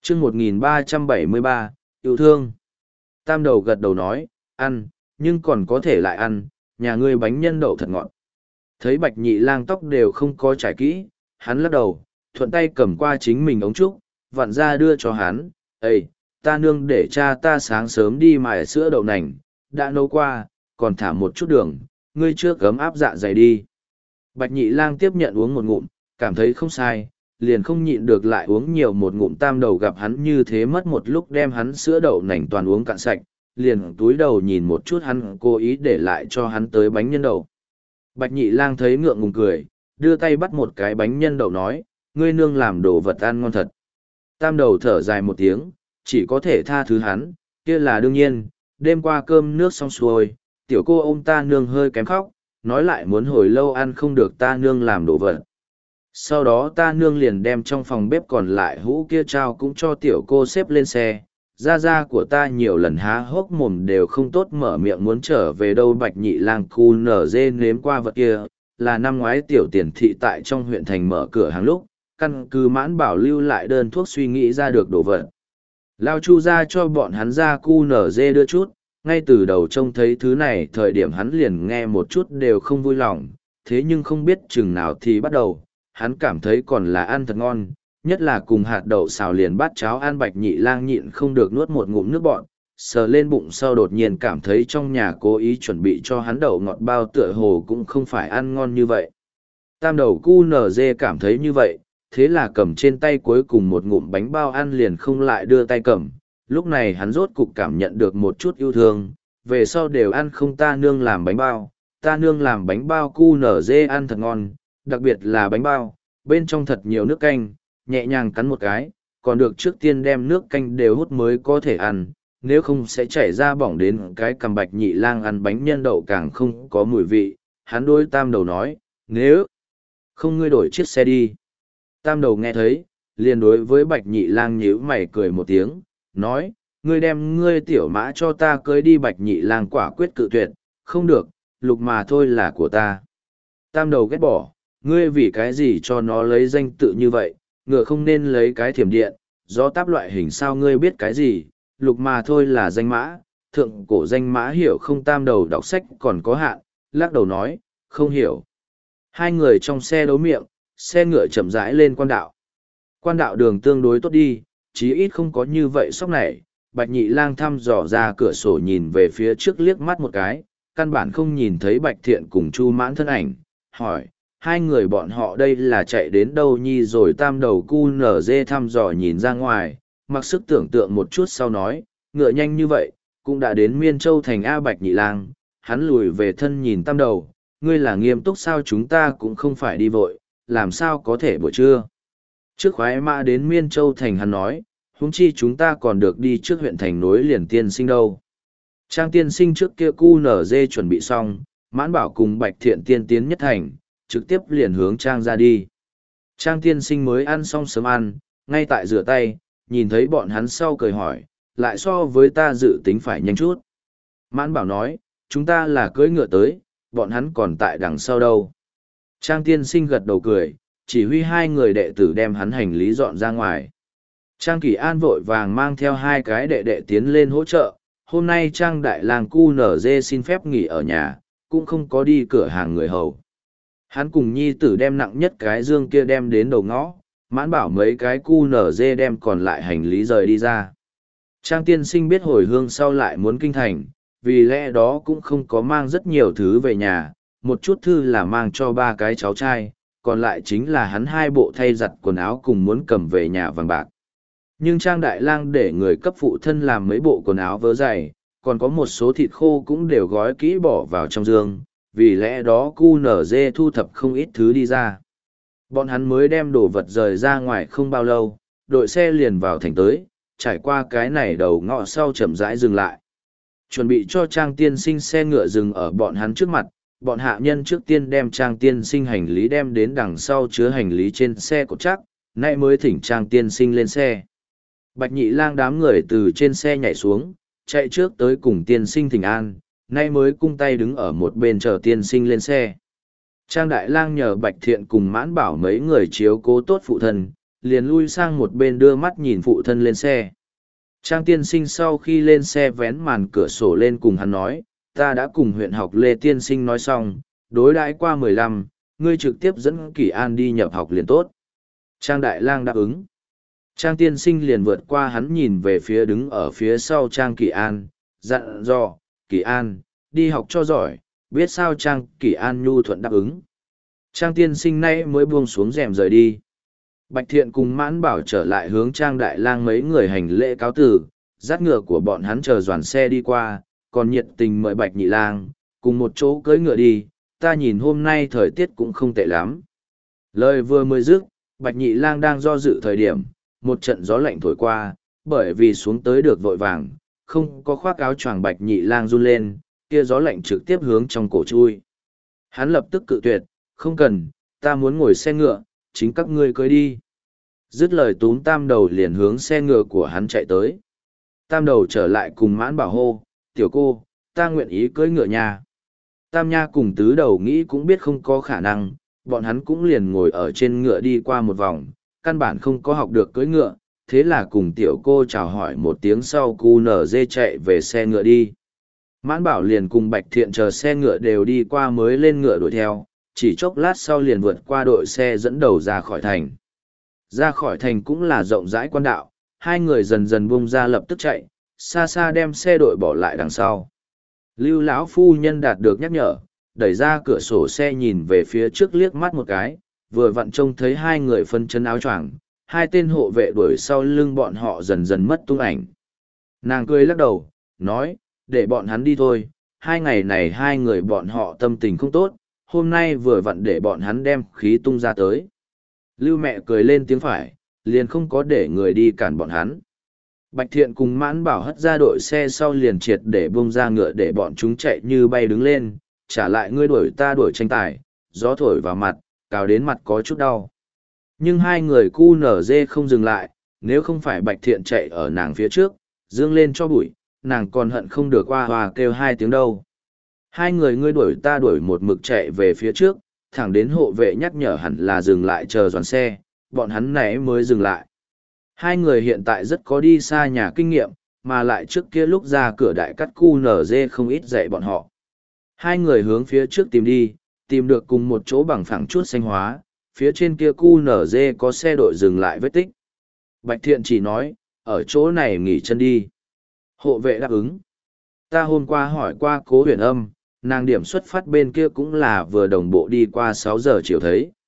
chương 1373, yêu thương. Tam đầu gật đầu nói, ăn, nhưng còn có thể lại ăn, nhà ngươi bánh nhân đậu thật ngọt. Thấy Bạch Nhị Lang tóc đều không có trải kỹ, hắn lắc đầu, thuận tay cầm qua chính mình ống trúc, vặn ra đưa cho hắn. Ê, ta nương để cha ta sáng sớm đi mài sữa đậu nành, đã nấu qua, còn thả một chút đường, ngươi trước gấm áp dạ dày đi. Bạch Nhị Lang tiếp nhận uống một ngụm, cảm thấy không sai, liền không nhịn được lại uống nhiều một ngụm. Tam đầu gặp hắn như thế mất một lúc đem hắn sữa đậu nành toàn uống cạn sạch, liền túi đầu nhìn một chút hắn cố ý để lại cho hắn tới bánh nhân đậu. Bạch Nhị Lang thấy ngượng ngùng cười, đưa tay bắt một cái bánh nhân đậu nói, ngươi nương làm đồ vật ăn ngon thật. Tam đầu thở dài một tiếng, chỉ có thể tha thứ hắn, kia là đương nhiên, đêm qua cơm nước xong xuôi, tiểu cô ôm ta nương hơi kém khóc, nói lại muốn hồi lâu ăn không được ta nương làm đồ vật. Sau đó ta nương liền đem trong phòng bếp còn lại hũ kia trao cũng cho tiểu cô xếp lên xe. Gia của ta nhiều lần há hốc mồm đều không tốt mở miệng muốn trở về đâu. Bạch Nhị Lang cu nở dê nếm qua vật kia, là năm ngoái tiểu tiền thị tại trong huyện thành mở cửa hàng lúc, căn cứ Mãn Bảo lưu lại đơn thuốc suy nghĩ ra được đồ vật. Lao Chu ra cho bọn hắn ra cu nở dê đưa chút, ngay từ đầu trông thấy thứ này thời điểm hắn liền nghe một chút đều không vui lòng, thế nhưng không biết chừng nào thì bắt đầu, hắn cảm thấy còn là ăn thật ngon, nhất là cùng hạt đậu xào liền bát cháo ăn. Bạch Nhị Lang nhịn không được nuốt một ngụm nước bọt, sờ lên bụng sau đột nhiên cảm thấy trong nhà cố ý chuẩn bị cho hắn đậu ngọt bao tựa hồ cũng không phải ăn ngon như vậy. Tam đầu cu nở dê cảm thấy như vậy, thế là cầm trên tay cuối cùng một ngụm bánh bao ăn liền không lại đưa tay cầm. Lúc này hắn rốt cục cảm nhận được một chút yêu thương, về sau đều ăn không ta nương làm bánh bao. Ta nương làm bánh bao cu nở dê ăn thật ngon, đặc biệt là bánh bao, bên trong thật nhiều nước canh, nhẹ nhàng cắn một cái, còn được trước tiên đem nước canh đều hút mới có thể ăn, nếu không sẽ chảy ra bỏng đến cái cằm. Bạch Nhị Lang ăn bánh nhân đậu càng không có mùi vị, hắn đối Tam đầu nói, nếu không ngươi đổi chiếc xe đi. Tam đầu nghe thấy, liền đối với Bạch Nhị Lang nhíu mày cười một tiếng, nói, ngươi đem ngươi tiểu mã cho ta cưới đi. Bạch Nhị Lang quả quyết cự tuyệt, không được, Lục mà thôi là của ta. Tam đầu ghét bỏ, ngươi vì cái gì cho nó lấy danh tự như vậy, ngựa không nên lấy cái thiểm điện, gió táp loại hình sao ngươi biết cái gì, Lục mà thôi là danh mã, thượng cổ danh mã hiểu không? Tam đầu đọc sách còn có hạn, lắc đầu nói, không hiểu. Hai người trong xe đấu miệng, xe ngựa chậm rãi lên quan đạo. Quan đạo đường tương đối tốt đi, chí ít không có như vậy sóc này. Bạch Nhị Lang thăm dò ra cửa sổ nhìn về phía trước liếc mắt một cái, căn bản không nhìn thấy Bạch Thiện cùng Chu Mãn thân ảnh, hỏi, hai người bọn họ đây là chạy đến đâu nhi rồi? Tam đầu cu nở dê thăm dò nhìn ra ngoài, mặc sức tưởng tượng một chút sau nói, ngựa nhanh như vậy, cũng đã đến Miên Châu thành A. Bạch Nhị Lang, hắn lùi về thân nhìn Tam đầu, ngươi là nghiêm túc sao? Chúng ta cũng không phải đi vội, làm sao có thể buổi trưa trước khoái mã đến Miên Châu thành? Hắn nói, huống chi chúng ta còn được đi trước huyện thành nối liền tiên sinh đâu. Trang tiên sinh trước kia cu nở dê chuẩn bị xong, Mãn Bảo cùng Bạch Thiện tiên tiến nhất thành, trực tiếp liền hướng Trang ra đi. Trang tiên sinh mới ăn xong sớm ăn, ngay tại rửa tay, nhìn thấy bọn hắn sau cười hỏi, lại so với ta dự tính phải nhanh chút. Mãn Bảo nói, chúng ta là cưỡi ngựa tới, bọn hắn còn tại đằng sau đâu. Trang tiên sinh gật đầu cười, chỉ huy hai người đệ tử đem hắn hành lý dọn ra ngoài. Trang Kỳ An vội vàng mang theo hai cái đệ đệ tiến lên hỗ trợ. Hôm nay Trang Đại Lang cu nở dê xin phép nghỉ ở nhà, cũng không có đi cửa hàng người hầu. Hắn cùng nhi tử đem nặng nhất cái dương kia đem đến đầu ngõ, Mãn Bảo mấy cái cu nở dê đem còn lại hành lý rời đi ra. Trang tiên sinh biết hồi hương sau lại muốn kinh thành, vì lẽ đó cũng không có mang rất nhiều thứ về nhà, một chút thư là mang cho ba cái cháu trai, còn lại chính là hắn hai bộ thay giặt quần áo cùng muốn cầm về nhà vàng bạc. Nhưng Trang Đại Lang để người cấp phụ thân làm mấy bộ quần áo vớ giày, còn có một số thịt khô cũng đều gói kỹ bỏ vào trong dương, vì lẽ đó cu nở dê thu thập không ít thứ đi ra. Bọn hắn mới đem đồ vật rời ra ngoài không bao lâu, đội xe liền vào thành tới, trải qua cái này đầu ngõ sau chậm rãi dừng lại. Chuẩn bị cho Trang tiên sinh xe ngựa dừng ở bọn hắn trước mặt, bọn hạ nhân trước tiên đem Trang tiên sinh hành lý đem đến đằng sau chứa hành lý trên xe cột chắc, nay mới thỉnh Trang tiên sinh lên xe. Bạch Nhị Lang đám người từ trên xe nhảy xuống, chạy trước tới cùng tiên sinh thỉnh an, nay mới cung tay đứng ở một bên chờ tiên sinh lên xe. Trang Đại Lang nhờ Bạch Thiện cùng Mãn Bảo mấy người chiếu cố tốt phụ thân, liền lui sang một bên đưa mắt nhìn phụ thân lên xe. Trang tiên sinh sau khi lên xe vén màn cửa sổ lên cùng hắn nói, ta đã cùng huyện học Lê tiên sinh nói xong, đối đãi qua 15, ngươi trực tiếp dẫn Kỳ An đi nhập học liền tốt. Trang Đại Lang đáp ứng. Trang tiên sinh liền vượt qua hắn nhìn về phía đứng ở phía sau Trang Kỳ An, dặn dò, Kỳ An, đi học cho giỏi, biết sao Trang Kỳ An nhu thuận đáp ứng. Trang tiên sinh nay mới buông xuống rèm rời đi. Bạch Thiện cùng Mãn Bảo trở lại hướng Trang Đại Lang mấy người hành lễ cáo từ, dắt ngựa của bọn hắn chờ doàn xe đi qua, còn nhiệt tình mời Bạch Nhị Lang, cùng một chỗ cưỡi ngựa đi, ta nhìn hôm nay thời tiết cũng không tệ lắm. Lời vừa mới dứt, Bạch Nhị Lang đang do dự thời điểm, một trận gió lạnh thổi qua, bởi vì xuống tới được vội vàng, không có khoác áo choàng. Bạch Nhị Lang run lên, kia gió lạnh trực tiếp hướng trong cổ chui. Hắn lập tức cự tuyệt, không cần, ta muốn ngồi xe ngựa, chính các ngươi cưỡi đi. Dứt lời túm Tam Đầu liền hướng xe ngựa của hắn chạy tới. Tam Đầu trở lại cùng Mãn Bảo hô, tiểu cô, ta nguyện ý cưỡi ngựa nhà. Tam Nha cùng Tứ Đầu nghĩ cũng biết không có khả năng, bọn hắn cũng liền ngồi ở trên ngựa đi qua một vòng, căn bản không có học được cưỡi ngựa, thế là cùng tiểu cô chào hỏi một tiếng sau cu nở dê chạy về xe ngựa đi. Mãn Bảo liền cùng Bạch Thiện chờ xe ngựa đều đi qua mới lên ngựa đuổi theo, chỉ chốc lát sau liền vượt qua đội xe dẫn đầu ra khỏi thành. Ra khỏi thành cũng là rộng rãi quan đạo, hai người dần dần bung ra lập tức chạy, xa xa đem xe đội bỏ lại đằng sau. Lưu lão phu nhân đạt được nhắc nhở, đẩy ra cửa sổ xe nhìn về phía trước liếc mắt một cái, vừa vặn trông thấy hai người phân chân áo choàng, hai tên hộ vệ đuổi sau lưng bọn họ dần dần mất tung ảnh. Nàng cười lắc đầu, nói, để bọn hắn đi thôi, 2 ngày này hai người bọn họ tâm tình không tốt, hôm nay vừa vặn để bọn hắn đem khí tung ra tới. Lưu mẹ cười lên tiếng phải, liền không có để người đi cản bọn hắn. Bạch Thiện cùng Mãn Bảo hất ra đội xe sau liền triệt để bung ra ngựa để bọn chúng chạy như bay đứng lên, trả lại ngươi đuổi ta đuổi tranh tài, gió thổi vào mặt, cào đến mặt có chút đau. Nhưng hai người cu nở dê không dừng lại, nếu không phải Bạch Thiện chạy ở nàng phía trước, dương lên cho bụi, nàng còn hận không được hoa hoa kêu 2 tiếng đâu. Hai người ngươi đuổi ta đuổi một mực chạy về phía trước, thẳng đến hộ vệ nhắc nhở hẳn là dừng lại chờ dọn xe, bọn hắn nãy mới dừng lại. Hai người hiện tại rất có đi xa nhà kinh nghiệm, mà lại trước kia lúc ra cửa đại cắt cu nở dê không ít dạy bọn họ. Hai người hướng phía trước tìm đi, tìm được cùng một chỗ bằng phẳng chút xanh hóa, phía trên kia cu nở dê có xe đội dừng lại vết tích. Bạch Thiện chỉ nói, ở chỗ này nghỉ chân đi. Hộ vệ đáp ứng. Ta hôm qua hỏi qua Cố Huyền Âm, nàng điểm xuất phát bên kia cũng là vừa đồng bộ đi qua 6 giờ chiều thấy.